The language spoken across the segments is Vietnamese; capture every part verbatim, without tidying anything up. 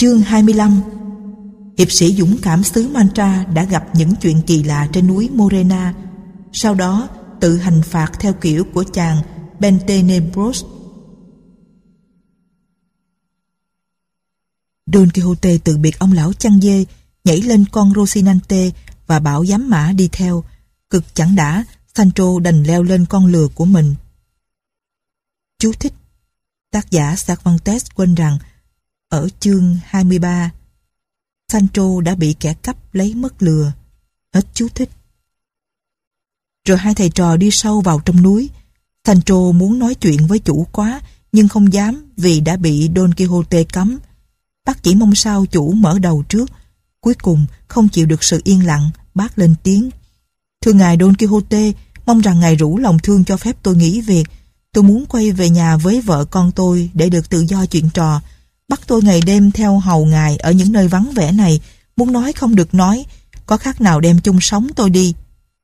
Chương hai mươi lăm. Hiệp sĩ dũng cảm xứ Mantra đã gặp những chuyện kỳ lạ trên núi Morena, sau đó tự hành phạt theo kiểu của chàng Bentenebros. Don Quixote từ biệt ông lão chăn dê, nhảy lên con Rocinante và bảo giám mã đi theo. Cực chẳng đã, Sancho đành leo lên con lừa của mình. Chú thích: tác giả Cervantes quên rằng ở chương hai mươi ba, Sancho đã bị kẻ cắp lấy mất lừa. Hết chú thích. Rồi hai thầy trò đi sâu vào trong núi. Sancho muốn nói chuyện với chủ quá, nhưng không dám vì đã bị Don Quixote cấm. Bác chỉ mong sao chủ mở đầu trước. Cuối cùng không chịu được sự yên lặng, bác lên tiếng: "Thưa ngài Don Quixote, mong rằng ngài rủ lòng thương cho phép tôi nghỉ việc. Tôi muốn quay về nhà với vợ con tôi để được tự do chuyện trò. Bắt tôi ngày đêm theo hầu ngài ở những nơi vắng vẻ này, muốn nói không được nói, có khác nào đem chung sống tôi đi."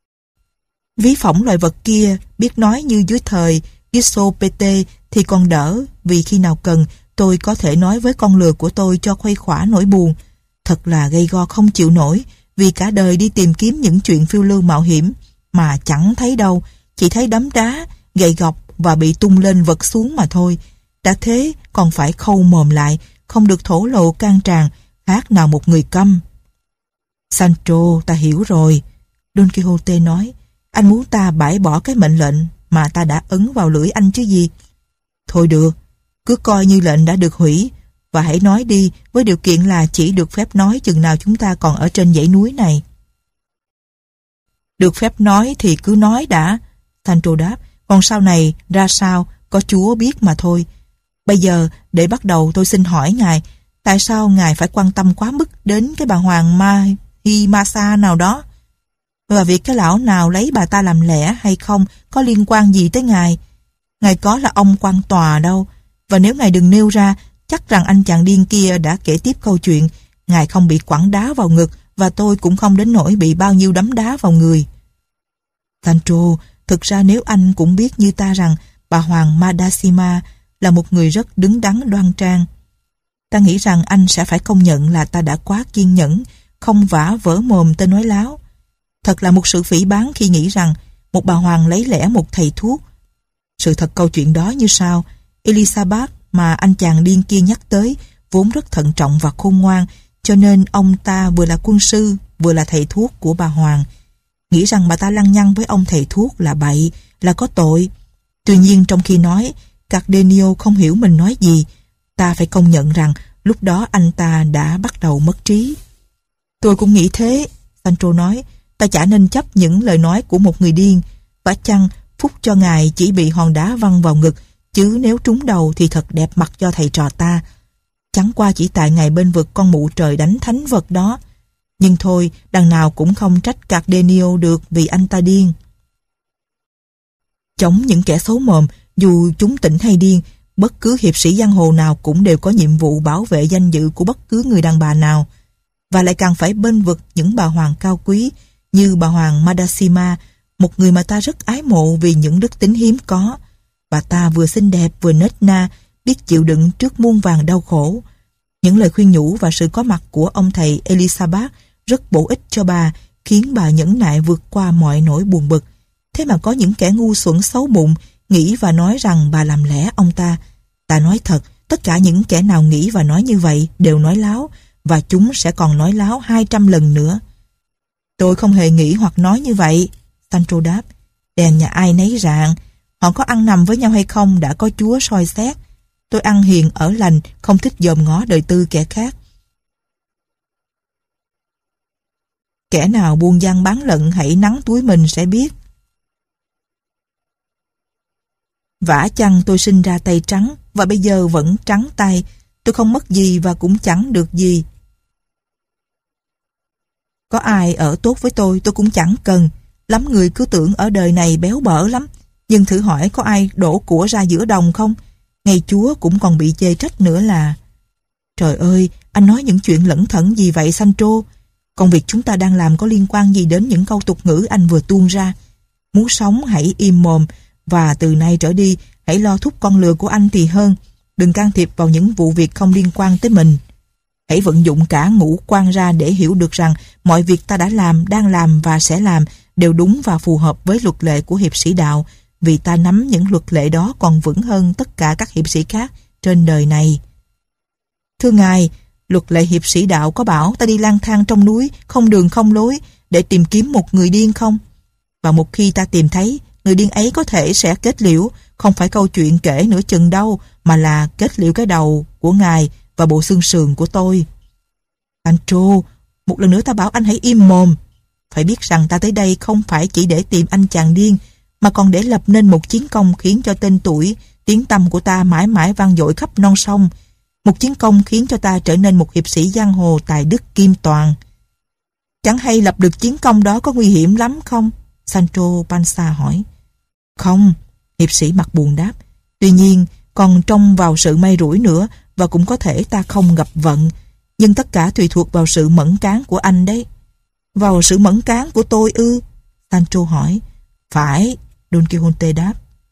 Ví phỏng loài vật kia biết nói như dưới thời Gissopete thì còn đỡ, vì khi nào cần tôi có thể nói với con lừa của tôi cho khuây khỏa nỗi buồn. Thật là gay go không chịu nổi, vì cả đời đi tìm kiếm những chuyện phiêu lưu mạo hiểm mà chẳng thấy đâu, chỉ thấy đấm đá, gậy gộc và bị tung lên vật xuống mà thôi. Đã thế còn phải khâu mồm lại, không được thổ lộ can tràn, khác nào một người câm. "Sancho, ta hiểu rồi," Don Quixote nói. "Anh muốn ta bãi bỏ cái mệnh lệnh mà ta đã ấn vào lưỡi anh chứ gì. Thôi được, cứ coi như lệnh đã được hủy, và hãy nói đi, với điều kiện là chỉ được phép nói chừng nào chúng ta còn ở trên dãy núi này." "Được phép nói thì cứ nói đã," Sancho đáp. "Còn sau này ra sao có Chúa biết mà thôi. Bây giờ để bắt đầu tôi xin hỏi ngài, tại sao ngài phải quan tâm quá mức đến cái bà hoàng Mahimasa nào đó? Và việc cái lão nào lấy bà ta làm lẽ hay không có liên quan gì tới ngài? Ngài có là ông quan tòa đâu. Và nếu ngài đừng nêu ra, chắc rằng anh chàng điên kia đã kể tiếp câu chuyện. Ngài không bị quẳng đá vào ngực, và tôi cũng không đến nỗi bị bao nhiêu đấm đá vào người." "Sancho, thực ra nếu anh cũng biết như ta rằng bà hoàng Madasima là một người rất đứng đắn đoan trang, ta nghĩ rằng anh sẽ phải công nhận là ta đã quá kiên nhẫn, không vả vỡ mồm tên nói láo. Thật là một sự phỉ báng khi nghĩ rằng một bà hoàng lấy lẽ một thầy thuốc. Sự thật câu chuyện đó như sau: Elizabeth mà anh chàng điên kia nhắc tới vốn rất thận trọng và khôn ngoan, cho nên ông ta vừa là quân sư vừa là thầy thuốc của bà hoàng. Nghĩ rằng bà ta lăng nhăng với ông thầy thuốc là bậy, là có tội. Tuy nhiên trong khi nói, Cardenio không hiểu mình nói gì. Ta phải công nhận rằng lúc đó anh ta đã bắt đầu mất trí." "Tôi cũng nghĩ thế," Sancho nói. "Ta chả nên chấp những lời nói của một người điên. Phải chăng phúc cho ngài chỉ bị hòn đá văng vào ngực, chứ nếu trúng đầu thì thật đẹp mặt cho thầy trò ta. Chẳng qua chỉ tại ngài bên vực con mụ trời đánh thánh vật đó. Nhưng thôi, đằng nào cũng không trách Cardenio được vì anh ta điên." Chống những kẻ xấu mồm, dù chúng tỉnh hay điên, bất cứ hiệp sĩ giang hồ nào cũng đều có nhiệm vụ bảo vệ danh dự của bất cứ người đàn bà nào, và lại càng phải bênh vực những bà hoàng cao quý như bà hoàng Madasima, một người mà ta rất ái mộ vì những đức tính hiếm có. Bà ta vừa xinh đẹp vừa nết na, biết chịu đựng trước muôn vàn đau khổ. Những lời khuyên nhủ và sự có mặt của ông thầy Elizabeth rất bổ ích cho bà, khiến bà nhẫn nại vượt qua mọi nỗi buồn bực. Thế mà có những kẻ ngu xuẩn xấu bụng nghĩ và nói rằng bà làm lẽ ông ta. Ta nói thật, tất cả những kẻ nào nghĩ và nói như vậy đều nói láo, và chúng sẽ còn nói láo hai trăm lần nữa. "Tôi không hề nghĩ hoặc nói như vậy," Sancho đáp. "Đèn nhà ai nấy rạng. Họ có ăn nằm với nhau hay không đã có Chúa soi xét. Tôi ăn hiền ở lành, không thích dòm ngó đời tư kẻ khác. Kẻ nào buôn dăng bán lận hãy nắn túi mình sẽ biết. Vả chăng tôi sinh ra tay trắng và bây giờ vẫn trắng tay. Tôi không mất gì và cũng chẳng được gì. Có ai ở tốt với tôi tôi cũng chẳng cần. Lắm người cứ tưởng ở đời này béo bở lắm. Nhưng thử hỏi có ai đổ của ra giữa đồng không? Ngay Chúa cũng còn bị chê trách nữa là... Trời ơi, anh nói những chuyện lẩn thẩn gì vậy Sancho? Công việc chúng ta đang làm có liên quan gì đến những câu tục ngữ anh vừa tuôn ra? Muốn sống hãy im mồm, và từ nay trở đi hãy lo thúc con lừa của anh thì hơn. Đừng can thiệp vào những vụ việc không liên quan tới mình. Hãy vận dụng cả ngũ quan ra để hiểu được rằng mọi việc ta đã làm, đang làm và sẽ làm đều đúng và phù hợp với luật lệ của hiệp sĩ đạo, vì ta nắm những luật lệ đó còn vững hơn tất cả các hiệp sĩ khác trên đời này. Thưa Ngài, luật lệ hiệp sĩ đạo có bảo ta đi lang thang trong núi, không đường không lối, để tìm kiếm một người điên không? Và một khi ta tìm thấy, người điên ấy có thể sẽ kết liễu, không phải câu chuyện kể nửa chừng đâu, mà là kết liễu cái đầu của Ngài và bộ xương sườn của tôi. Sancho, một lần nữa ta bảo anh hãy im mồm. Phải biết rằng ta tới đây không phải chỉ để tìm anh chàng điên, mà còn để lập nên một chiến công khiến cho tên tuổi, tiếng tăm của ta mãi mãi vang dội khắp non sông. Một chiến công khiến cho ta trở nên một hiệp sĩ giang hồ tài đức kim toàn. Chẳng hay lập được chiến công đó có nguy hiểm lắm không? Sancho Panza hỏi. Không, hiệp sĩ mặt buồn đáp. Tuy nhiên, còn trông vào sự may rủi nữa, và cũng có thể ta không gặp vận. Nhưng tất cả tùy thuộc vào sự mẫn cán của anh đấy. Vào sự mẫn cán của tôi ư? Sancho hỏi. Phải, Don Quixote đáp.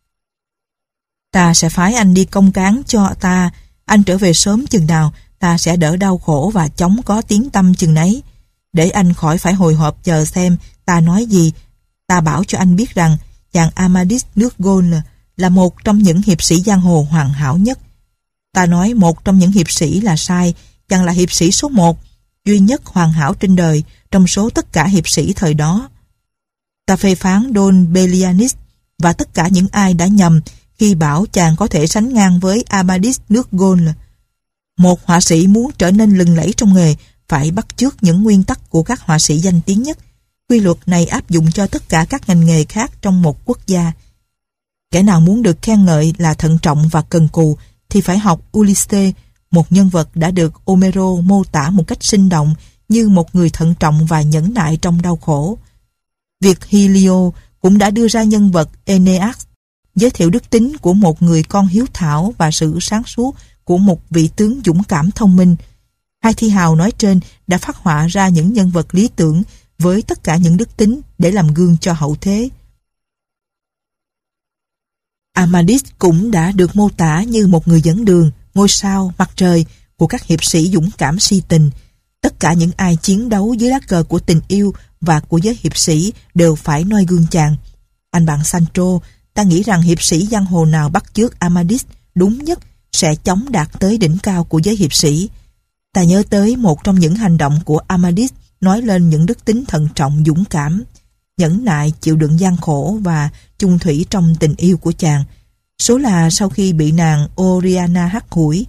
Ta sẽ phái anh đi công cán cho ta. Anh trở về sớm chừng nào, ta sẽ đỡ đau khổ và chống có tiếng tăm chừng nấy. Để anh khỏi phải hồi hộp chờ xem ta nói gì, ta bảo cho anh biết rằng chàng Amadis nước Gaul là một trong những hiệp sĩ giang hồ hoàn hảo nhất. Ta nói một trong những hiệp sĩ là sai, chàng là hiệp sĩ số một, duy nhất hoàn hảo trên đời trong số tất cả hiệp sĩ thời đó. Ta phê phán Don Belianis và tất cả những ai đã nhầm khi bảo chàng có thể sánh ngang với Amadis nước Gaul. Một họa sĩ muốn trở nên lừng lẫy trong nghề phải bắt chước những nguyên tắc của các họa sĩ danh tiếng nhất. Quy luật này áp dụng cho tất cả các ngành nghề khác trong một quốc gia. Kẻ nào muốn được khen ngợi là thận trọng và cần cù thì phải học Ulysses, một nhân vật đã được Homero mô tả một cách sinh động như một người thận trọng và nhẫn nại trong đau khổ. Virgilio cũng đã đưa ra nhân vật Aeneas, giới thiệu đức tính của một người con hiếu thảo và sự sáng suốt của một vị tướng dũng cảm thông minh. Hai thi hào nói trên đã phác họa ra những nhân vật lý tưởng với tất cả những đức tính để làm gương cho hậu thế. Amadis cũng đã được mô tả như một người dẫn đường, ngôi sao, mặt trời của các hiệp sĩ dũng cảm si tình. Tất cả những ai chiến đấu dưới lá cờ của tình yêu và của giới hiệp sĩ đều phải noi gương chàng. Anh bạn Sancho, ta nghĩ rằng hiệp sĩ giang hồ nào bắt chước Amadis đúng nhất sẽ chóng đạt tới đỉnh cao của giới hiệp sĩ. Ta nhớ tới một trong những hành động của Amadis nói lên những đức tính thận trọng dũng cảm, nhẫn nại chịu đựng gian khổ và chung thủy trong tình yêu của chàng. Số là sau khi bị nàng Oriana hắt hủi,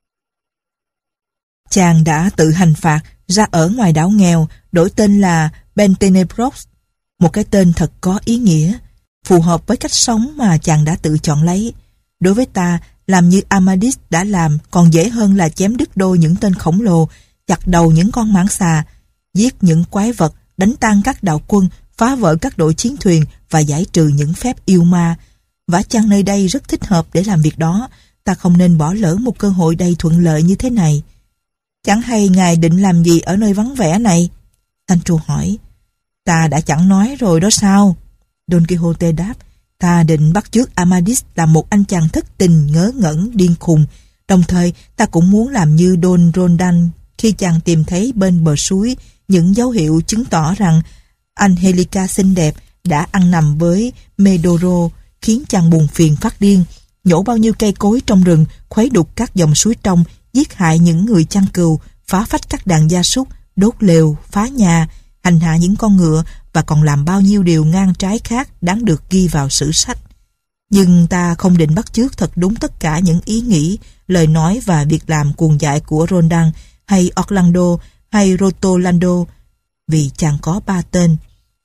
chàng đã tự hành phạt ra ở ngoài đảo nghèo, đổi tên là Bentenebros, một cái tên thật có ý nghĩa, phù hợp với cách sống mà chàng đã tự chọn lấy. Đối với ta, làm như Amadis đã làm còn dễ hơn là chém đứt đôi những tên khổng lồ, chặt đầu những con mãng xà, giết những quái vật, đánh tan các đạo quân, phá vỡ các đội chiến thuyền và giải trừ những phép yêu ma. Vả chăng nơi đây rất thích hợp để làm việc đó, ta không nên bỏ lỡ một cơ hội đầy thuận lợi như thế này. Chẳng hay ngài định làm gì ở nơi vắng vẻ này? Sancho hỏi. Ta đã chẳng nói rồi đó sao? Don Quixote đáp. Ta định bắt chước Amadis là một anh chàng thất tình, ngớ ngẩn, điên khùng. Đồng thời, ta cũng muốn làm như Don Roldan khi chàng tìm thấy bên bờ suối những dấu hiệu chứng tỏ rằng Angelica xinh đẹp đã ăn nằm với Medoro, khiến chàng buồn phiền phát điên, nhổ bao nhiêu cây cối trong rừng, khuấy đục các dòng suối trong, giết hại những người chăn cừu, phá phách các đàn gia súc, đốt lều, phá nhà, hành hạ những con ngựa và còn làm bao nhiêu điều ngang trái khác đáng được ghi vào sử sách. Nhưng ta không định bắt chước thật đúng tất cả những ý nghĩ, lời nói và việc làm cuồng dại của Roldan hay Orlando hay Rotolando, vì chàng có ba tên.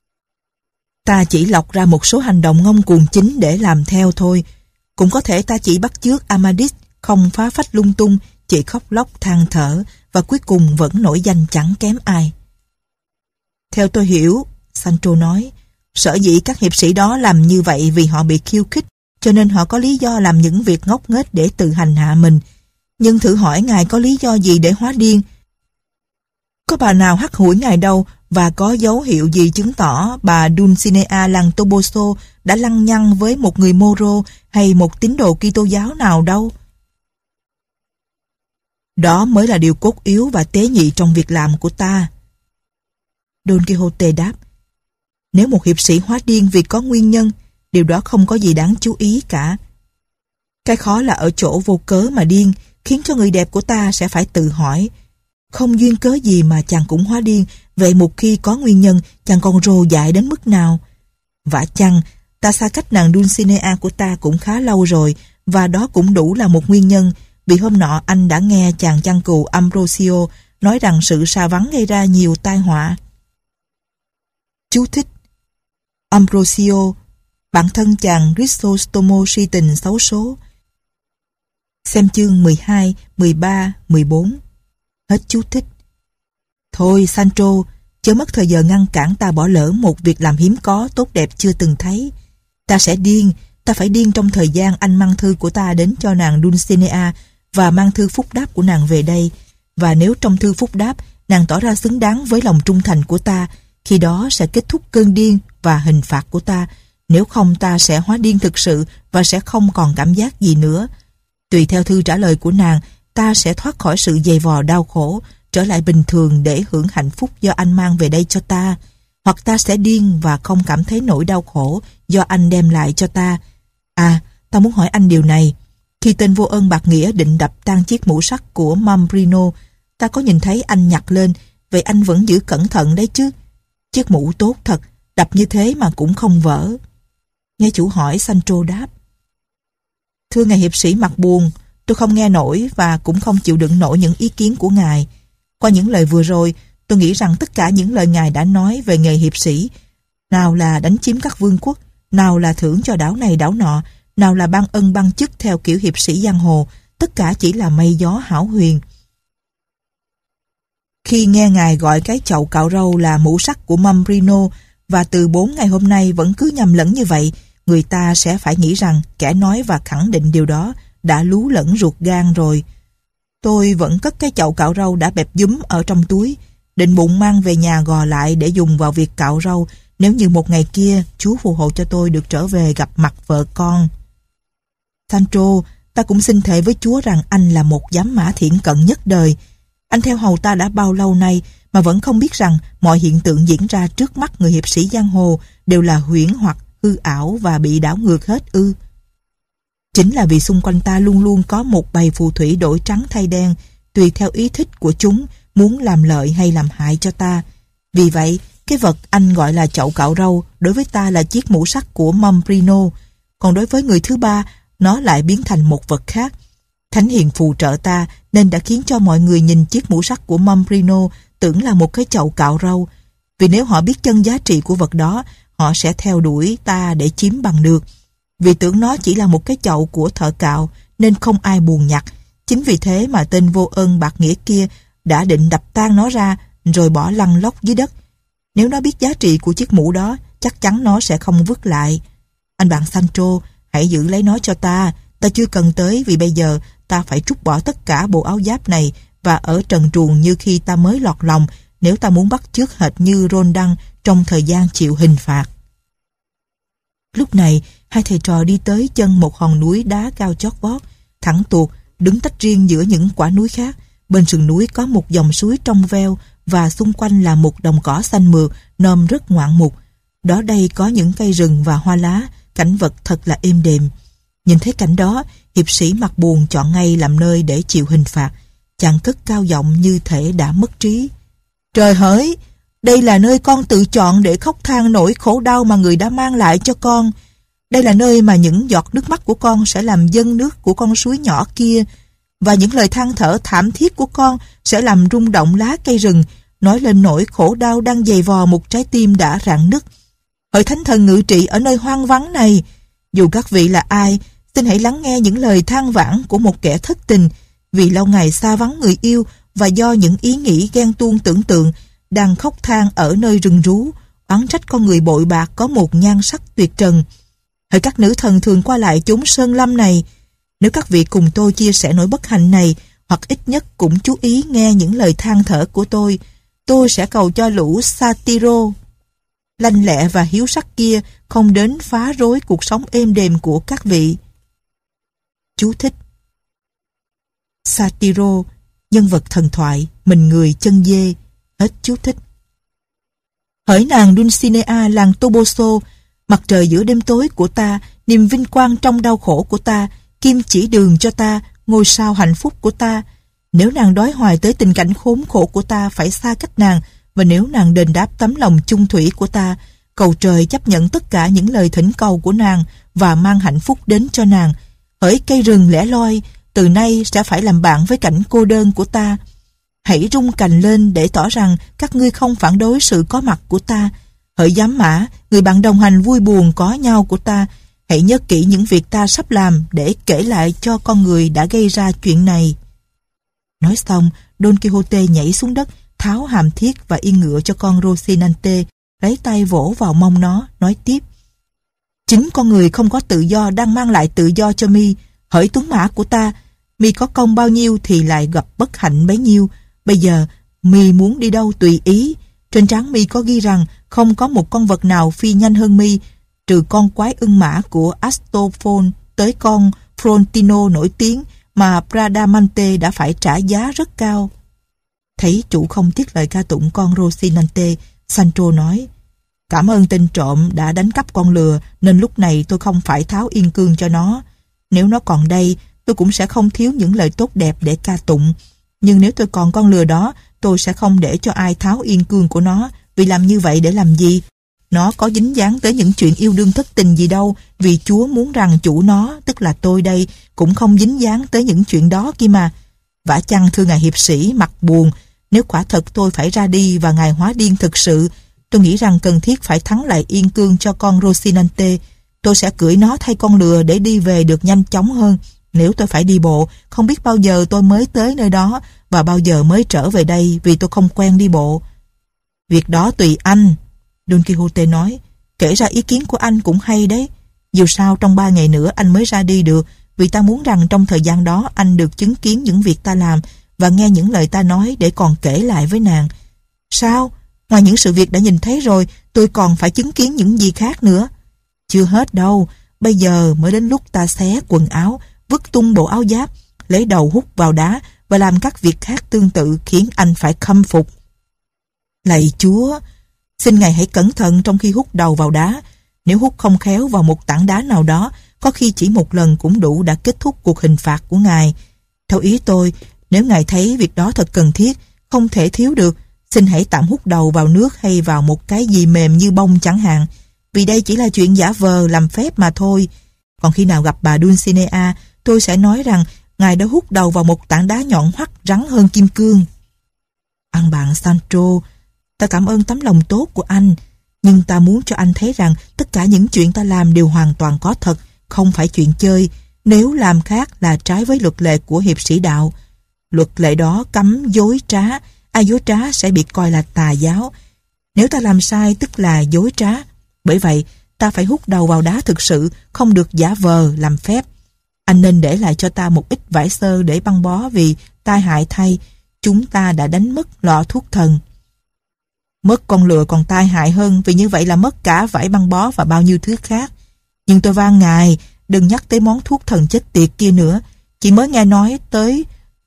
Ta chỉ lọc ra một số hành động ngông cuồng chính để làm theo thôi. Cũng có thể ta chỉ bắt chước Amadis, không phá phách lung tung, chỉ khóc lóc than thở và cuối cùng vẫn nổi danh chẳng kém ai. Theo tôi hiểu, Sancho nói, sở dĩ các hiệp sĩ đó làm như vậy vì họ bị khiêu khích, cho nên họ có lý do làm những việc ngốc nghếch để tự hành hạ mình. Nhưng thử hỏi ngài có lý do gì để hóa điên? Có bà nào hắt hủi ngài đâu, và có dấu hiệu gì chứng tỏ bà Dulcinea làng Toboso đã lăng nhăng với một người Moro hay một tín đồ Kitô giáo nào đâu? Đó mới là điều cốt yếu và tế nhị trong việc làm của ta. Don Quixote đáp, nếu một hiệp sĩ hóa điên vì có nguyên nhân, điều đó không có gì đáng chú ý cả. Cái khó là ở chỗ vô cớ mà điên, khiến cho người đẹp của ta sẽ phải tự hỏi, không duyên cớ gì mà chàng cũng hóa điên, vậy một khi có nguyên nhân, chàng còn rồ dại đến mức nào? Vả chăng, ta xa cách nàng Dulcinea của ta cũng khá lâu rồi, và đó cũng đủ là một nguyên nhân, vì hôm nọ anh đã nghe chàng chăn cừu Ambrosio nói rằng sự xa vắng gây ra nhiều tai họa. Chú thích: Ambrosio, bạn thân chàng Chrysostomo si tình xấu số. Xem chương mười hai, mười ba, mười bốn. Hết chú thích. Thôi Sancho, chớ mất thời giờ ngăn cản ta bỏ lỡ một việc làm hiếm có, tốt đẹp chưa từng thấy. Ta sẽ điên, ta phải điên trong thời gian anh mang thư của ta đến cho nàng Dulcinea và mang thư phúc đáp của nàng về đây. Và nếu trong thư phúc đáp nàng tỏ ra xứng đáng với lòng trung thành của ta, khi đó sẽ kết thúc cơn điên và hình phạt của ta. Nếu không, ta sẽ hóa điên thực sự và sẽ không còn cảm giác gì nữa. Tùy theo thư trả lời của nàng, ta sẽ thoát khỏi sự dày vò đau khổ, trở lại bình thường để hưởng hạnh phúc do anh mang về đây cho ta. Hoặc ta sẽ điên và không cảm thấy nỗi đau khổ do anh đem lại cho ta. À, ta muốn hỏi anh điều này. Khi tên vô ơn bạc nghĩa định đập tan chiếc mũ sắt của Mambrino, ta có nhìn thấy anh nhặt lên, vậy anh vẫn giữ cẩn thận đấy chứ? Chiếc mũ tốt thật, đập như thế mà cũng không vỡ. Nghe chủ hỏi, Sancho đáp, thưa ngài hiệp sĩ mặt buồn, tôi không nghe nổi và cũng không chịu đựng nổi những ý kiến của ngài. Qua những lời vừa rồi, tôi nghĩ rằng tất cả những lời ngài đã nói về nghề hiệp sĩ, nào là đánh chiếm các vương quốc, nào là thưởng cho đảo này đảo nọ, nào là ban ân ban chức theo kiểu hiệp sĩ giang hồ, tất cả chỉ là mây gió hão huyền. Khi nghe ngài gọi cái chậu cạo râu là mũ sắt của Mambrino, và từ bốn ngày hôm nay vẫn cứ nhầm lẫn như vậy, người ta sẽ phải nghĩ rằng kẻ nói và khẳng định điều đó đã lú lẫn ruột gan rồi. Tôi vẫn cất cái chậu cạo râu đã bẹp dúm ở trong túi, định bụng mang về nhà gò lại để dùng vào việc cạo râu nếu như một ngày kia Chúa phù hộ cho tôi được trở về gặp mặt vợ con. Sancho, ta cũng xin thề với Chúa rằng anh là một giám mã thiện cận nhất đời. Anh theo hầu ta đã bao lâu nay mà vẫn không biết rằng mọi hiện tượng diễn ra trước mắt người hiệp sĩ giang hồ đều là huyễn hoặc, hư ảo và bị đảo ngược hết ư? Chính là vì xung quanh ta luôn luôn có một bầy phù thủy đổi trắng thay đen, tùy theo ý thích của chúng, muốn làm lợi hay làm hại cho ta. Vì vậy, cái vật anh gọi là chậu cạo râu đối với ta là chiếc mũ sắt của Mambrino, còn đối với người thứ ba, nó lại biến thành một vật khác. Thánh hiền phù trợ ta nên đã khiến cho mọi người nhìn chiếc mũ sắt của Mambrino tưởng là một cái chậu cạo râu. Vì nếu họ biết chân giá trị của vật đó, họ sẽ theo đuổi ta để chiếm bằng được. Vì tưởng nó chỉ là một cái chậu của thợ cạo nên không ai buồn nhặt. Chính vì thế mà tên vô ơn bạc nghĩa kia đã định đập tan nó ra rồi bỏ lăn lóc dưới đất. Nếu nó biết giá trị của chiếc mũ đó, chắc chắn nó sẽ không vứt lại. Anh bạn Sancho, hãy giữ lấy nó cho ta. Ta chưa cần tới vì bây giờ ta phải trút bỏ tất cả bộ áo giáp này và ở trần truồng như khi ta mới lọt lòng nếu ta muốn bắt chước hệt như Roldan trong thời gian chịu hình phạt. Lúc này, hai thầy trò đi tới chân một hòn núi đá cao chót vót, thẳng tuột, đứng tách riêng giữa những quả núi khác. Bên sườn núi có một dòng suối trong veo và xung quanh là một đồng cỏ xanh mượt, nôm rất ngoạn mục. Đó đây có những cây rừng và hoa lá, cảnh vật thật là êm đềm. Nhìn thấy cảnh đó, hiệp sĩ mặt buồn chọn ngay làm nơi để chịu hình phạt. Chàng cất cao giọng như thể đã mất trí. Trời hỡi, đây là nơi con tự chọn để khóc than nỗi khổ đau mà người đã mang lại cho con. Đây là nơi mà những giọt nước mắt của con sẽ làm dâng nước của con suối nhỏ kia, và những lời than thở thảm thiết của con sẽ làm rung động lá cây rừng, nói lên nỗi khổ đau đang dày vò một trái tim đã rạn nứt. Hỡi thánh thần ngự trị ở nơi hoang vắng này, dù các vị là ai, xin hãy lắng nghe những lời than vãn của một kẻ thất tình, vì lâu ngày xa vắng người yêu và do những ý nghĩ ghen tuông tưởng tượng, đang khóc than ở nơi rừng rú, oán trách con người bội bạc có một nhan sắc tuyệt trần. Hỡi các nữ thần thường qua lại chốn sơn lâm này, nếu các vị cùng tôi chia sẻ nỗi bất hạnh này, hoặc ít nhất cũng chú ý nghe những lời than thở của tôi, tôi sẽ cầu cho lũ Satiro lanh lẹ và hiếu sắc kia không đến phá rối cuộc sống êm đềm của các vị. Chú thích: Satiro nhân vật thần thoại, mình người chân dê. Hết chú thích. Hỡi nàng Dulcinea làng Toboso, mặt trời giữa đêm tối của ta, niềm vinh quang trong đau khổ của ta, kim chỉ đường cho ta, ngôi sao hạnh phúc của ta. Nếu nàng đói hoài tới tình cảnh khốn khổ của ta phải xa cách nàng, và nếu nàng đền đáp tấm lòng chung thủy của ta, cầu trời chấp nhận tất cả những lời thỉnh cầu của nàng và mang hạnh phúc đến cho nàng. Hỡi cây rừng lẻ loi, từ nay sẽ phải làm bạn với cảnh cô đơn của ta. Hãy rung cành lên để tỏ rằng các ngươi không phản đối sự có mặt của ta. Hỡi giám mã, người bạn đồng hành vui buồn có nhau của ta, hãy nhớ kỹ những việc ta sắp làm để kể lại cho con người đã gây ra chuyện này. Nói xong, Don Quixote nhảy xuống đất, tháo hàm thiết và yên ngựa cho con Rocinante, lấy tay vỗ vào mông nó, nói tiếp. Chính con người không có tự do đang mang lại tự do cho mi. Hỡi tuấn mã của ta, mi có công bao nhiêu thì lại gặp bất hạnh bấy nhiêu. Bây giờ, mi muốn đi đâu tùy ý. Trên trán mi có ghi rằng không có một con vật nào phi nhanh hơn mi, trừ con quái ưng mã của Astolfo tới con Frontino nổi tiếng mà Bradamante đã phải trả giá rất cao. Thấy chủ không tiếc lời ca tụng con Rocinante, Sancho nói, cảm ơn tên trộm đã đánh cắp con lừa, nên lúc này tôi không phải tháo yên cương cho nó. Nếu nó còn đây, tôi cũng sẽ không thiếu những lời tốt đẹp để ca tụng. Nhưng nếu tôi còn con lừa đó, tôi sẽ không để cho ai tháo yên cương của nó, vì làm như vậy để làm gì? Nó có dính dáng tới những chuyện yêu đương thất tình gì đâu, vì Chúa muốn rằng chủ nó, tức là tôi đây, cũng không dính dáng tới những chuyện đó kia mà. Vả chăng thưa ngài hiệp sĩ mặt buồn, nếu quả thật tôi phải ra đi và ngài hóa điên thực sự, tôi nghĩ rằng cần thiết phải thắng lại yên cương cho con Rocinante. Tôi sẽ cưỡi nó thay con lừa để đi về được nhanh chóng hơn. Nếu tôi phải đi bộ, không biết bao giờ tôi mới tới nơi đó và bao giờ mới trở về đây vì tôi không quen đi bộ. Việc đó tùy anh, Don Quixote nói. Kể ra ý kiến của anh cũng hay đấy. Dù sao trong ba ngày nữa anh mới ra đi được, vì ta muốn rằng trong thời gian đó anh được chứng kiến những việc ta làm và nghe những lời ta nói để còn kể lại với nàng. Sao? Ngoài những sự việc đã nhìn thấy rồi, tôi còn phải chứng kiến những gì khác nữa? Chưa hết đâu, bây giờ mới đến lúc ta xé quần áo, vứt tung bộ áo giáp, lấy đầu hút vào đá và làm các việc khác tương tự khiến anh phải khâm phục. Lạy Chúa, xin ngài hãy cẩn thận trong khi hút đầu vào đá. Nếu hút không khéo vào một tảng đá nào đó, có khi chỉ một lần cũng đủ đã kết thúc cuộc hình phạt của ngài. Theo ý tôi, nếu ngài thấy việc đó thật cần thiết, không thể thiếu được, xin hãy tạm hút đầu vào nước hay vào một cái gì mềm như bông chẳng hạn, vì đây chỉ là chuyện giả vờ làm phép mà thôi. Còn khi nào gặp bà Dulcinea, tôi sẽ nói rằng ngài đã hút đầu vào một tảng đá nhọn hoắt rắn hơn kim cương. Ăn bạn Sancho, ta cảm ơn tấm lòng tốt của anh, nhưng ta muốn cho anh thấy rằng tất cả những chuyện ta làm đều hoàn toàn có thật, không phải chuyện chơi. Nếu làm khác là trái với luật lệ của hiệp sĩ đạo. Luật lệ đó cấm dối trá, ai dối trá sẽ bị coi là tà giáo. Nếu ta làm sai tức là dối trá. Bởi vậy, ta phải hút đầu vào đá thực sự, không được giả vờ làm phép. Anh nên để lại cho ta một ít vải xơ để băng bó, vì tai hại thay, chúng ta đã đánh mất lọ thuốc thần. Mất con lừa còn tai hại hơn, vì như vậy là mất cả vải băng bó và bao nhiêu thứ khác. Nhưng tôi van ngài, đừng nhắc tới món thuốc thần chết tiệt kia nữa. Chỉ mới nghe nói tới,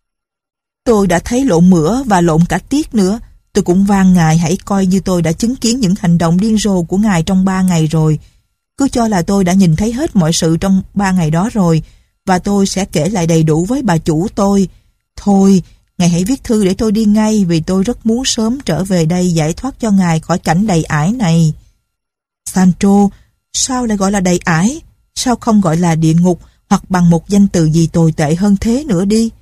tôi đã thấy lộn mửa và lộn cả tiết nữa. Tôi cũng van ngài hãy coi như tôi đã chứng kiến những hành động điên rồ của ngài trong ba ngày rồi. Cứ cho là tôi đã nhìn thấy hết mọi sự trong ba ngày đó rồi, và tôi sẽ kể lại đầy đủ với bà chủ tôi. Thôi, ngài hãy viết thư để tôi đi ngay, vì tôi rất muốn sớm trở về đây giải thoát cho ngài khỏi cảnh đầy ải này. Sancho, sao lại gọi là đầy ải? Sao không gọi là địa ngục hoặc bằng một danh từ gì tồi tệ hơn thế nữa đi?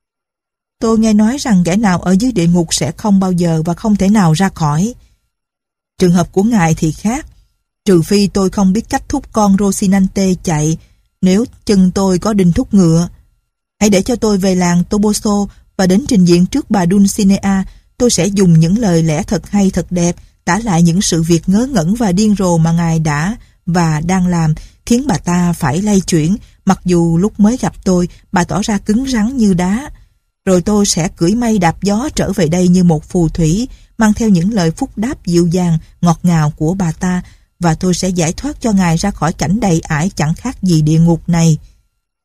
Tôi nghe nói rằng kẻ nào ở dưới địa ngục sẽ không bao giờ và không thể nào ra khỏi. Trường hợp của ngài thì khác. Trừ phi tôi không biết cách thúc con Rocinante chạy, nếu chân tôi có đinh thúc ngựa. Hãy để cho tôi về làng Toboso và đến trình diện trước bà Dulcinea. Tôi sẽ dùng những lời lẽ thật hay thật đẹp tả lại những sự việc ngớ ngẩn và điên rồ mà ngài đã và đang làm, khiến bà ta phải lay chuyển, mặc dù lúc mới gặp tôi bà tỏ ra cứng rắn như đá. Rồi tôi sẽ cưỡi mây đạp gió trở về đây như một phù thủy, mang theo những lời phúc đáp dịu dàng, ngọt ngào của bà ta, và tôi sẽ giải thoát cho ngài ra khỏi cảnh đầy ải chẳng khác gì địa ngục này.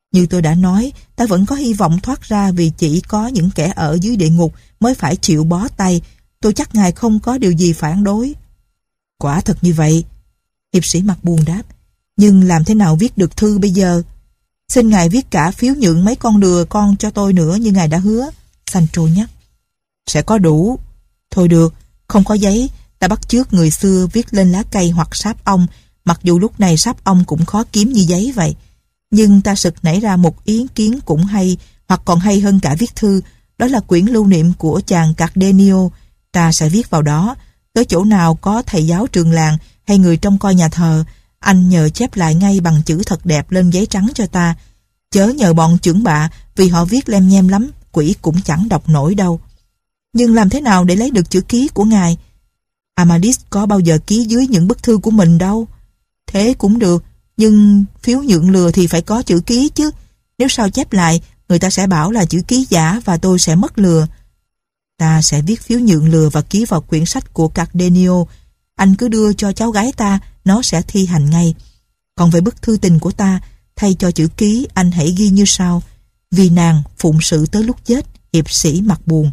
Như tôi đã nói, ta vẫn có hy vọng thoát ra vì chỉ có những kẻ ở dưới địa ngục mới phải chịu bó tay. Tôi chắc ngài không có điều gì phản đối. Quả thật như vậy. Hiệp sĩ mặt buồn đáp. Nhưng làm thế nào viết được thư bây giờ? Xin ngài viết cả phiếu nhượng mấy con lừa con cho tôi nữa như ngài đã hứa. Sancho nhắc. Sẽ có đủ. Thôi được, không có giấy, ta bắt chước người xưa viết lên lá cây hoặc sáp ong, mặc dù lúc này sáp ong cũng khó kiếm như giấy vậy. Nhưng ta sực nảy ra một ý kiến cũng hay, hoặc còn hay hơn cả viết thư, đó là quyển lưu niệm của chàng Cardenio. Ta sẽ viết vào đó, tới chỗ nào có thầy giáo trường làng hay người trông coi nhà thờ, anh nhờ chép lại ngay bằng chữ thật đẹp lên giấy trắng cho ta. Chớ nhờ bọn chưởng bạ, vì họ viết lem nhem lắm, quỷ cũng chẳng đọc nổi đâu. Nhưng làm thế nào để lấy được chữ ký của ngài? Amadis có bao giờ ký dưới những bức thư của mình đâu. Thế cũng được, nhưng phiếu nhượng lừa thì phải có chữ ký chứ. Nếu sao chép lại, người ta sẽ bảo là chữ ký giả và tôi sẽ mất lừa. Ta sẽ viết phiếu nhượng lừa và ký vào quyển sách của Cardenio. Anh cứ đưa cho cháu gái ta, nó sẽ thi hành ngay. Còn về bức thư tình của ta, thay cho chữ ký, anh hãy ghi như sau: vì nàng phụng sự tới lúc chết, hiệp sĩ mặt buồn.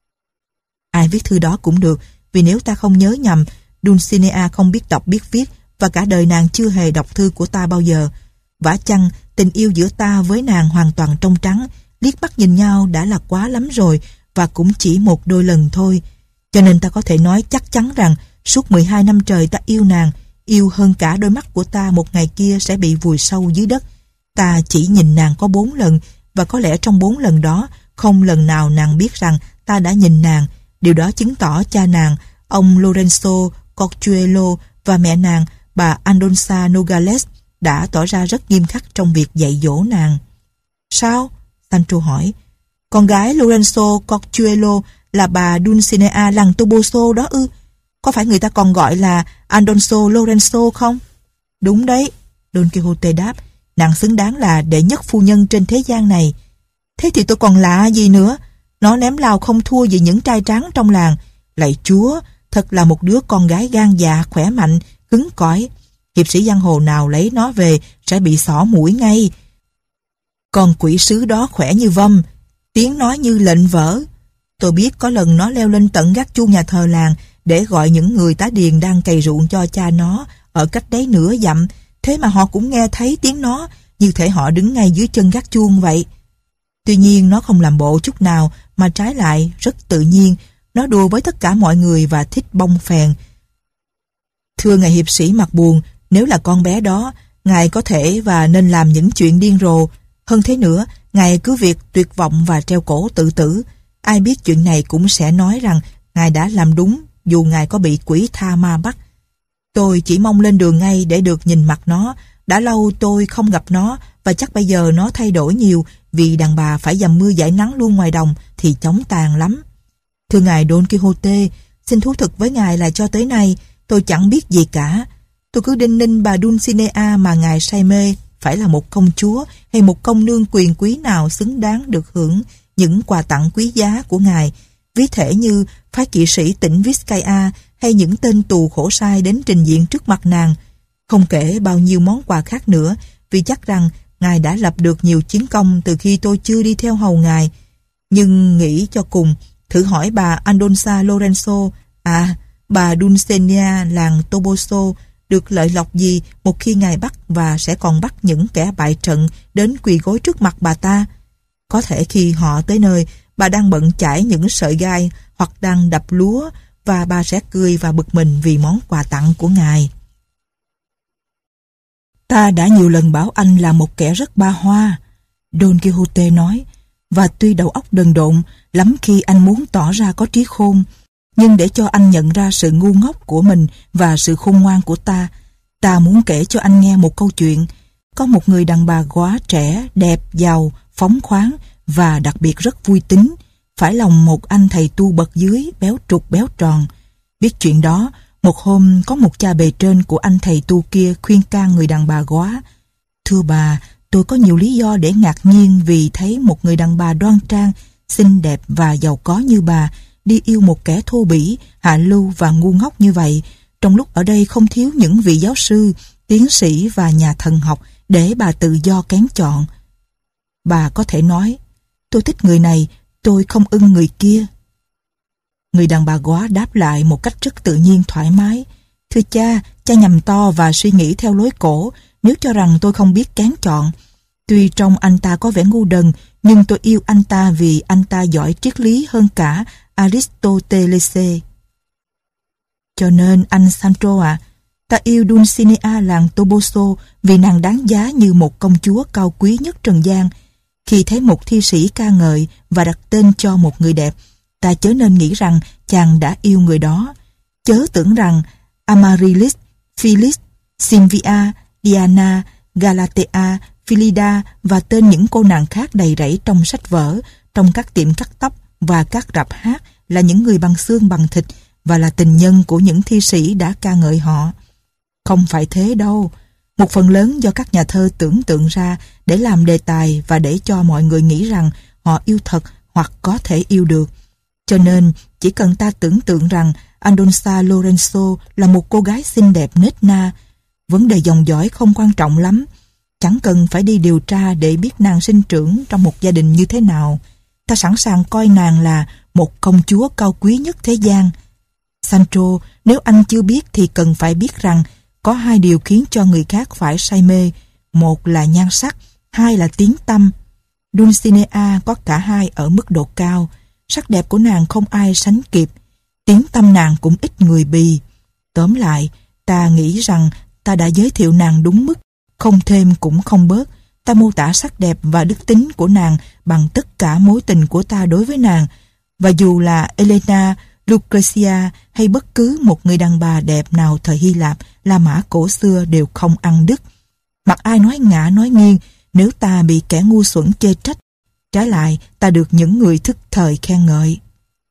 Ai viết thư đó cũng được, vì nếu ta không nhớ nhầm, Dulcinea không biết đọc biết viết và cả đời nàng chưa hề đọc thư của ta bao giờ. Vả chăng tình yêu giữa ta với nàng hoàn toàn trong trắng, liếc mắt nhìn nhau đã là quá lắm rồi, và cũng chỉ một đôi lần thôi. Cho nên ta có thể nói chắc chắn rằng suốt mười hai năm trời ta yêu nàng, yêu hơn cả đôi mắt của ta một ngày kia sẽ bị vùi sâu dưới đất. Ta chỉ nhìn nàng có bốn lần, và có lẽ trong bốn lần đó không lần nào nàng biết rằng ta đã nhìn nàng. Điều đó chứng tỏ cha nàng, ông Lorenzo Corchuelo, và mẹ nàng, bà Aldonza Nogales, đã tỏ ra rất nghiêm khắc trong việc dạy dỗ nàng. Sao? Sancho hỏi. Con gái Lorenzo Corchuelo là bà Dulcinea làng Toboso đó ư? Có phải người ta còn gọi là Alonso Lorenzo không? Đúng đấy, Don Quixote đáp. Nàng xứng đáng là đệ nhất phu nhân trên thế gian này. Thế thì tôi còn lạ gì nữa? Nó ném lao không thua gì những trai tráng trong làng. Lạy Chúa, thật là một đứa con gái gan dạ, khỏe mạnh, cứng cỏi. Hiệp sĩ giang hồ nào lấy nó về sẽ bị xỏ mũi ngay. Còn quỷ sứ đó khỏe như vâm, tiếng nói như lệnh vỡ. Tôi biết có lần nó leo lên tận gác chuông nhà thờ làng để gọi những người tá điền đang cày ruộng cho cha nó ở cách đấy nửa dặm, thế mà họ cũng nghe thấy tiếng nó, như thể họ đứng ngay dưới chân gác chuông vậy. Tuy nhiên nó không làm bộ chút nào, mà trái lại rất tự nhiên. Nó đùa với tất cả mọi người và thích bông phèn. Thưa ngài hiệp sĩ mặt buồn, nếu là con bé đó, ngài có thể và nên làm những chuyện điên rồ. Hơn thế nữa, ngài cứ việc tuyệt vọng và treo cổ tự tử. Ai biết chuyện này cũng sẽ nói rằng ngài đã làm đúng, dù ngài có bị quỷ tha ma bắt. Tôi chỉ mong lên đường ngay để được nhìn mặt nó. Đã lâu tôi không gặp nó, và chắc bây giờ nó thay đổi nhiều, vì đàn bà phải dầm mưa dãi nắng luôn ngoài đồng thì chóng tàn lắm. Thưa ngài Don Quixote, xin thú thực với ngài là cho tới nay tôi chẳng biết gì cả. Tôi cứ đinh ninh bà Dulcinea mà ngài say mê phải là một công chúa hay một công nương quyền quý nào xứng đáng được hưởng những quà tặng quý giá của ngài, ví thể như phái kỵ sĩ tỉnh Vizcaya hay những tên tù khổ sai đến trình diện trước mặt nàng. Không kể bao nhiêu món quà khác nữa, vì chắc rằng ngài đã lập được nhiều chiến công từ khi tôi chưa đi theo hầu ngài. Nhưng nghĩ cho cùng, thử hỏi bà Aldonza Lorenzo, à, bà Dulcinea làng Toboso, được lợi lộc gì một khi ngài bắt và sẽ còn bắt những kẻ bại trận đến quỳ gối trước mặt bà ta? Có thể khi họ tới nơi, bà đang bận chải những sợi gai hoặc đang đập lúa, và bà sẽ cười và bực mình vì món quà tặng của ngài. Ta đã nhiều lần bảo anh là một kẻ rất ba hoa, Don Quixote nói, và tuy đầu óc đần độn lắm khi anh muốn tỏ ra có trí khôn, nhưng để cho anh nhận ra sự ngu ngốc của mình và sự khôn ngoan của ta, ta muốn kể cho anh nghe một câu chuyện. Có một người đàn bà quá trẻ, đẹp, giàu, phóng khoáng và đặc biệt rất vui tính, phải lòng một anh thầy tu bậc dưới, béo trục béo tròn. Biết chuyện đó, một hôm có một cha bề trên của anh thầy tu kia khuyên can người đàn bà góa: Thưa bà, tôi có nhiều lý do để ngạc nhiên vì thấy một người đàn bà đoan trang, xinh đẹp và giàu có như bà đi yêu một kẻ thô bỉ, hạ lưu và ngu ngốc như vậy, trong lúc ở đây không thiếu những vị giáo sư, tiến sĩ và nhà thần học để bà tự do kén chọn. Bà có thể nói, tôi thích người này, tôi không ưng người kia. Người đàn bà góa đáp lại một cách rất tự nhiên thoải mái. Thưa cha, cha nhầm to và suy nghĩ theo lối cổ nếu cho rằng tôi không biết kén chọn. Tuy trông anh ta có vẻ ngu đần, nhưng tôi yêu anh ta vì anh ta giỏi triết lý hơn cả Aristoteles. Cho nên anh Sancho ạ, à, ta yêu Dulcinea làng Toboso vì nàng đáng giá như một công chúa cao quý nhất trần gian. Khi thấy một thi sĩ ca ngợi và đặt tên cho một người đẹp, ta chớ nên nghĩ rằng chàng đã yêu người đó. Chớ tưởng rằng Amaryllis, Phyllis, Sylvia, Diana, Galatea, Philida và tên những cô nàng khác đầy rẫy trong sách vở, trong các tiệm cắt tóc và các rạp hát là những người bằng xương bằng thịt và là tình nhân của những thi sĩ đã ca ngợi họ. Không phải thế đâu. Một phần lớn do các nhà thơ tưởng tượng ra để làm đề tài và để cho mọi người nghĩ rằng họ yêu thật hoặc có thể yêu được. Cho nên, chỉ cần ta tưởng tượng rằng Aldonza Lorenzo là một cô gái xinh đẹp nết na, vấn đề dòng dõi không quan trọng lắm. Chẳng cần phải đi điều tra để biết nàng sinh trưởng trong một gia đình như thế nào. Ta sẵn sàng coi nàng là một công chúa cao quý nhất thế gian. Sancho, nếu anh chưa biết thì cần phải biết rằng có hai điều khiến cho người khác phải say mê. Một là nhan sắc, hai là tiếng tăm. Dulcinea có cả hai ở mức độ cao. Sắc đẹp của nàng không ai sánh kịp. Tiếng tăm nàng cũng ít người bì. Tóm lại, ta nghĩ rằng ta đã giới thiệu nàng đúng mức, không thêm cũng không bớt. Ta mô tả sắc đẹp và đức tính của nàng bằng tất cả mối tình của ta đối với nàng. Và dù là Elena, Lucrezia hay bất cứ một người đàn bà đẹp nào thời Hy Lạp, La Mã cổ xưa đều không ăn đứt. Mặc ai nói ngã nói nghiêng nếu ta bị kẻ ngu xuẩn chê trách. Trái lại, ta được những người thức thời khen ngợi.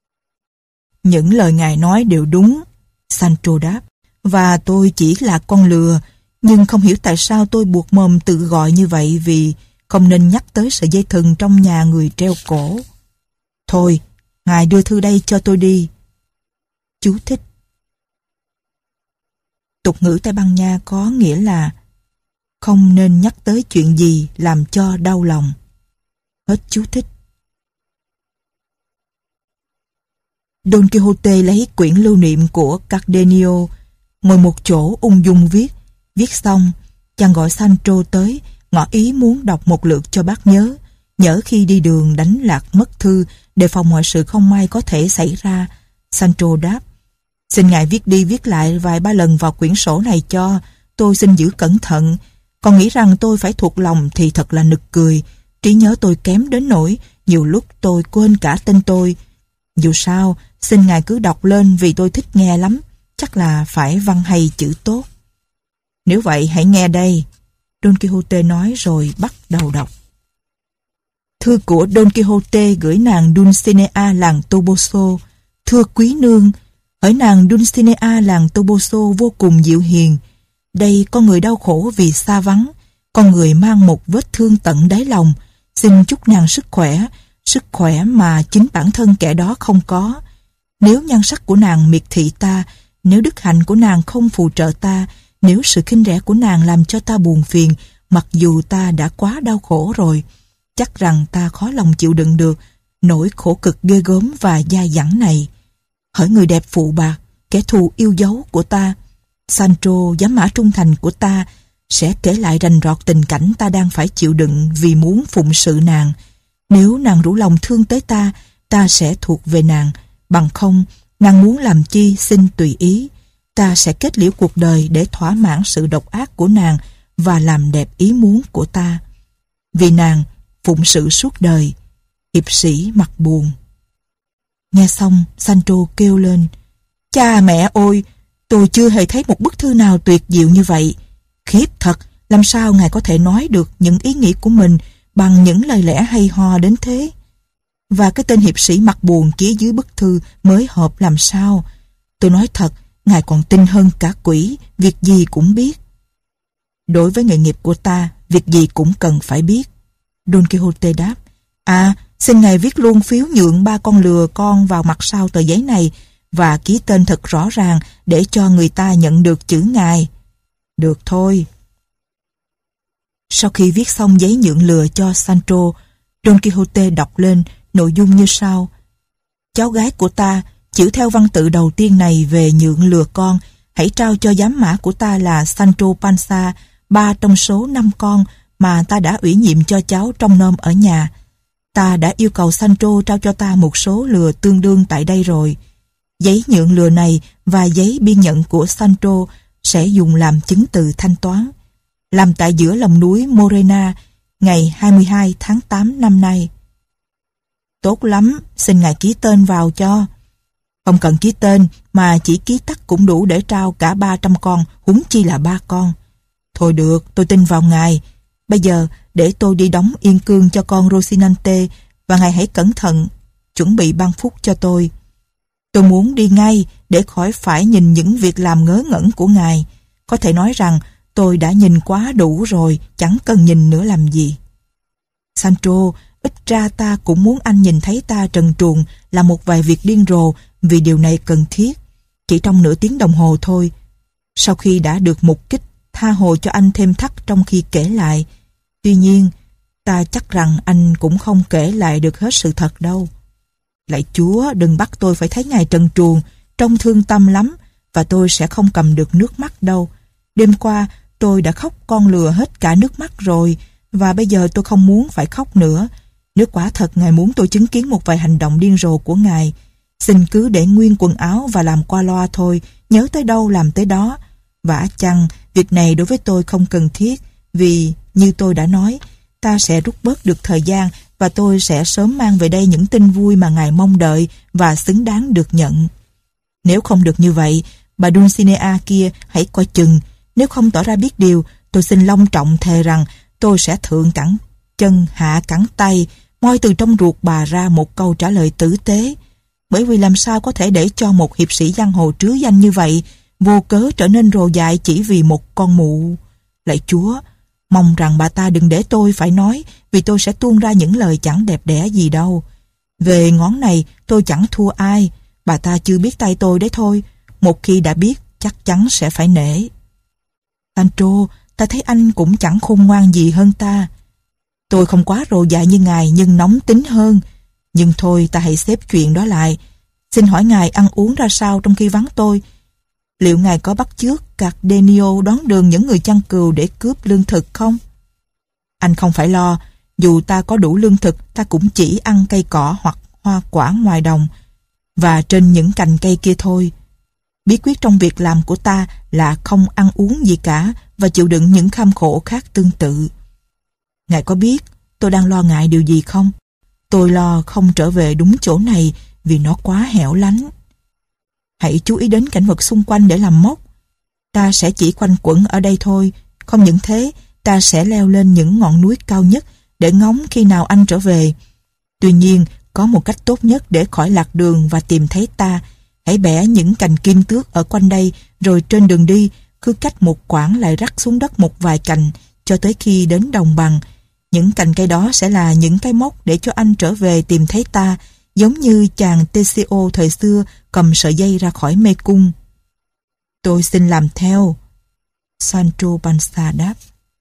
Những lời ngài nói đều đúng, Sancho đáp, và tôi chỉ là con lừa, nhưng không hiểu tại sao tôi buộc mồm tự gọi như vậy vì không nên nhắc tới sợi dây thừng trong nhà người treo cổ. Thôi, ngài đưa thư đây cho tôi đi. Chú thích. Tục ngữ Tây Ban Nha có nghĩa là không nên nhắc tới chuyện gì làm cho đau lòng. Hết chú thích. Don Quixote lấy quyển lưu niệm của Cardenio, ngồi một chỗ ung dung viết. Viết xong, chàng gọi Sancho tới, ngỏ ý muốn đọc một lượt cho bác nhớ, nhỡ khi đi đường đánh lạc mất thư, đề phòng mọi sự không may có thể xảy ra. Sancho đáp, xin ngài viết đi viết lại vài ba lần vào quyển sổ này cho, tôi xin giữ cẩn thận. Còn nghĩ rằng tôi phải thuộc lòng thì thật là nực cười. Trí nhớ tôi kém đến nỗi nhiều lúc tôi quên cả tên tôi. Dù sao, xin ngài cứ đọc lên vì tôi thích nghe lắm, chắc là phải văn hay chữ tốt. Nếu vậy hãy nghe đây, Don Quixote nói rồi bắt đầu đọc. Thư của Don Quixote gửi nàng Dulcinea làng Toboso. Thưa quý nương, hỡi nàng Dulcinea làng Toboso vô cùng dịu hiền. Đây con người đau khổ vì xa vắng, con người mang một vết thương tận đáy lòng. Xin chúc nàng sức khỏe, sức khỏe mà chính bản thân kẻ đó không có. Nếu nhan sắc của nàng miệt thị ta, nếu đức hạnh của nàng không phù trợ ta, nếu sự khinh rẻ của nàng làm cho ta buồn phiền, mặc dù ta đã quá đau khổ rồi, chắc rằng ta khó lòng chịu đựng được nỗi khổ cực ghê gớm và dai dẳng này. Hỡi người đẹp phụ bạc, kẻ thù yêu dấu của ta, Sancho, giám mã trung thành của ta, sẽ kể lại rành rọt tình cảnh ta đang phải chịu đựng vì muốn phụng sự nàng. Nếu nàng rủ lòng thương tới ta, ta sẽ thuộc về nàng. Bằng không, nàng muốn làm chi xin tùy ý. Ta sẽ kết liễu cuộc đời để thỏa mãn sự độc ác của nàng và làm đẹp ý muốn của ta. Vì nàng, phụng sự suốt đời. Hiệp sĩ mặt buồn. Nghe xong, Sancho kêu lên, cha mẹ ôi, tôi chưa hề thấy một bức thư nào tuyệt diệu như vậy. Khiếp thật, làm sao ngài có thể nói được những ý nghĩ của mình bằng những lời lẽ hay ho đến thế? Và cái tên hiệp sĩ mặt buồn ký dưới bức thư mới hợp làm sao? Tôi nói thật, ngài còn tin hơn cả quỷ, việc gì cũng biết. Đối với nghề nghiệp của ta, việc gì cũng cần phải biết. Don Quixote đáp, à, xin ngài viết luôn phiếu nhượng ba con lừa con vào mặt sau tờ giấy này và ký tên thật rõ ràng để cho người ta nhận được chữ ngài. Được thôi. Sau khi viết xong giấy nhượng lừa cho Sancho, Don Quixote đọc lên nội dung như sau: cháu gái của ta, chịu theo văn tự đầu tiên này về nhượng lừa con, hãy trao cho giám mã của ta là Sancho Panza ba trong số năm con mà ta đã ủy nhiệm cho cháu trông nom ở nhà. Ta đã yêu cầu Sancho trao cho ta một số lừa tương đương tại đây rồi. Giấy nhượng lừa này và giấy biên nhận của Sancho sẽ dùng làm chứng từ thanh toán. Làm tại giữa lòng núi Morena, ngày hai mươi hai tháng tám năm nay. Tốt lắm, xin ngài ký tên vào cho. Không cần ký tên, mà chỉ ký tắt cũng đủ để trao cả ba trăm con, huống chi là ba con. Thôi được, tôi tin vào ngài. Bây giờ, để tôi đi đóng yên cương cho con Rocinante, và ngài hãy cẩn thận, chuẩn bị băng phúc cho tôi. Tôi muốn đi ngay, để khỏi phải nhìn những việc làm ngớ ngẩn của ngài. Có thể nói rằng, tôi đã nhìn quá đủ rồi, chẳng cần nhìn nữa làm gì. Sancho, ít ra ta cũng muốn anh nhìn thấy ta trần truồng làm một vài việc điên rồ, vì điều này cần thiết. Chỉ trong nửa tiếng đồng hồ thôi. Sau khi đã được mục kích, tha hồ cho anh thêm thắt trong khi kể lại. Tuy nhiên, ta chắc rằng anh cũng không kể lại được hết sự thật đâu. Lạy Chúa, đừng bắt tôi phải thấy ngài trần truồng, trông thương tâm lắm, và tôi sẽ không cầm được nước mắt đâu. Đêm qua, tôi đã khóc con lừa hết cả nước mắt rồi, và bây giờ tôi không muốn phải khóc nữa. Nếu quả thật ngài muốn tôi chứng kiến một vài hành động điên rồ của ngài, xin cứ để nguyên quần áo và làm qua loa thôi, nhớ tới đâu làm tới đó. Vả chăng, việc này đối với tôi không cần thiết, vì, như tôi đã nói, ta sẽ rút bớt được thời gian và tôi sẽ sớm mang về đây những tin vui mà ngài mong đợi và xứng đáng được nhận. Nếu không được như vậy, bà Dulcinea kia hãy coi chừng. Nếu không tỏ ra biết điều, tôi xin long trọng thề rằng tôi sẽ thượng cẳng chân hạ cẳng tay, moi từ trong ruột bà ra một câu trả lời tử tế. Bởi vì làm sao có thể để cho một hiệp sĩ giang hồ trứ danh như vậy vô cớ trở nên rồ dại chỉ vì một con mụ. Lạy Chúa, mong rằng bà ta đừng để tôi phải nói, vì tôi sẽ tuôn ra những lời chẳng đẹp đẽ gì đâu. Về ngón này tôi chẳng thua ai, bà ta chưa biết tay tôi đấy thôi. Một khi đã biết, chắc chắn sẽ phải nể. Sancho, ta thấy anh cũng chẳng khôn ngoan gì hơn ta. Tôi không quá rồ dại như ngài, nhưng nóng tính hơn. Nhưng thôi, ta hãy xếp chuyện đó lại. Xin hỏi ngài ăn uống ra sao trong khi vắng tôi? Liệu ngài có bắt chước Cardenio đón đường những người chăn cừu để cướp lương thực không? Anh không phải lo, dù ta có đủ lương thực, ta cũng chỉ ăn cây cỏ hoặc hoa quả ngoài đồng và trên những cành cây kia thôi. Bí quyết trong việc làm của ta là không ăn uống gì cả và chịu đựng những kham khổ khác tương tự. Ngài có biết tôi đang lo ngại điều gì không? Tôi lo không trở về đúng chỗ này vì nó quá hẻo lánh. Hãy chú ý đến cảnh vật xung quanh để làm mốc. Ta sẽ chỉ quanh quẩn ở đây thôi. Không những thế, ta sẽ leo lên những ngọn núi cao nhất để ngóng khi nào anh trở về. Tuy nhiên, có một cách tốt nhất để khỏi lạc đường và tìm thấy ta. Hãy bẻ những cành kim tước ở quanh đây, rồi trên đường đi, cứ cách một quãng lại rắc xuống đất một vài cành cho tới khi đến đồng bằng. Những cành cây đó sẽ là những cái mốc để cho anh trở về tìm thấy ta, giống như chàng Teseo thời xưa cầm sợi dây ra khỏi mê cung. Tôi xin làm theo. Sancho Panza đáp.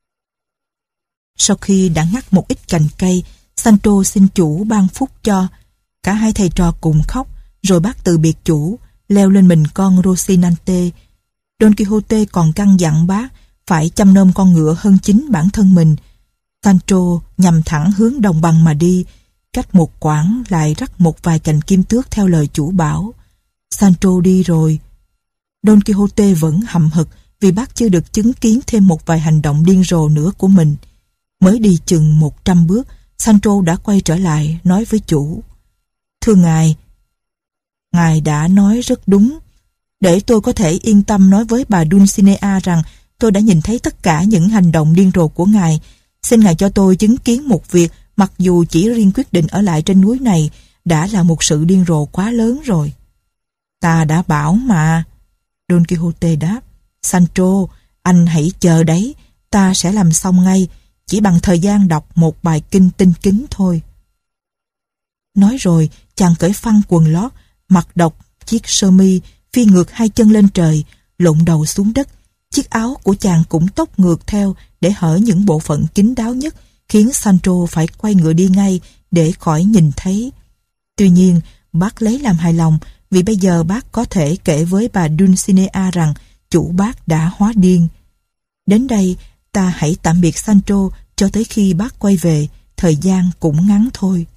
Sau khi đã ngắt một ít cành cây, Sancho xin chủ ban phúc cho. Cả hai thầy trò cùng khóc, rồi bác từ biệt chủ, leo lên mình con Rocinante. Don Quixote còn căn dặn bác phải chăm nom con ngựa hơn chính bản thân mình. Sancho nhằm thẳng hướng đồng bằng mà đi, cách một quãng lại rắc một vài cành kim tước theo lời chủ bảo. Sancho đi rồi. Don Quixote vẫn hậm hực vì bác chưa được chứng kiến thêm một vài hành động điên rồ nữa của mình. Mới đi chừng một trăm bước, Sancho đã quay trở lại nói với chủ. Thưa ngài, ngài đã nói rất đúng. Để tôi có thể yên tâm nói với bà Dulcinea rằng tôi đã nhìn thấy tất cả những hành động điên rồ của ngài. Xin ngài cho tôi chứng kiến một việc, mặc dù chỉ riêng quyết định ở lại trên núi này đã là một sự điên rồ quá lớn rồi. Ta đã bảo mà. Don Quixote đáp. Sancho, anh hãy chờ đấy, ta sẽ làm xong ngay, chỉ bằng thời gian đọc một bài kinh tinh kính thôi. Nói rồi, chàng cởi phăng quần lót, mặc độc chiếc sơ mi, phi ngược hai chân lên trời, lộn đầu xuống đất. Chiếc áo của chàng cũng tóc ngược theo để hở những bộ phận kín đáo nhất, khiến Sancho phải quay ngựa đi ngay để khỏi nhìn thấy. Tuy nhiên, bác lấy làm hài lòng vì bây giờ bác có thể kể với bà Dulcinea rằng chủ bác đã hóa điên. Đến đây, ta hãy tạm biệt Sancho cho tới khi bác quay về, thời gian cũng ngắn thôi.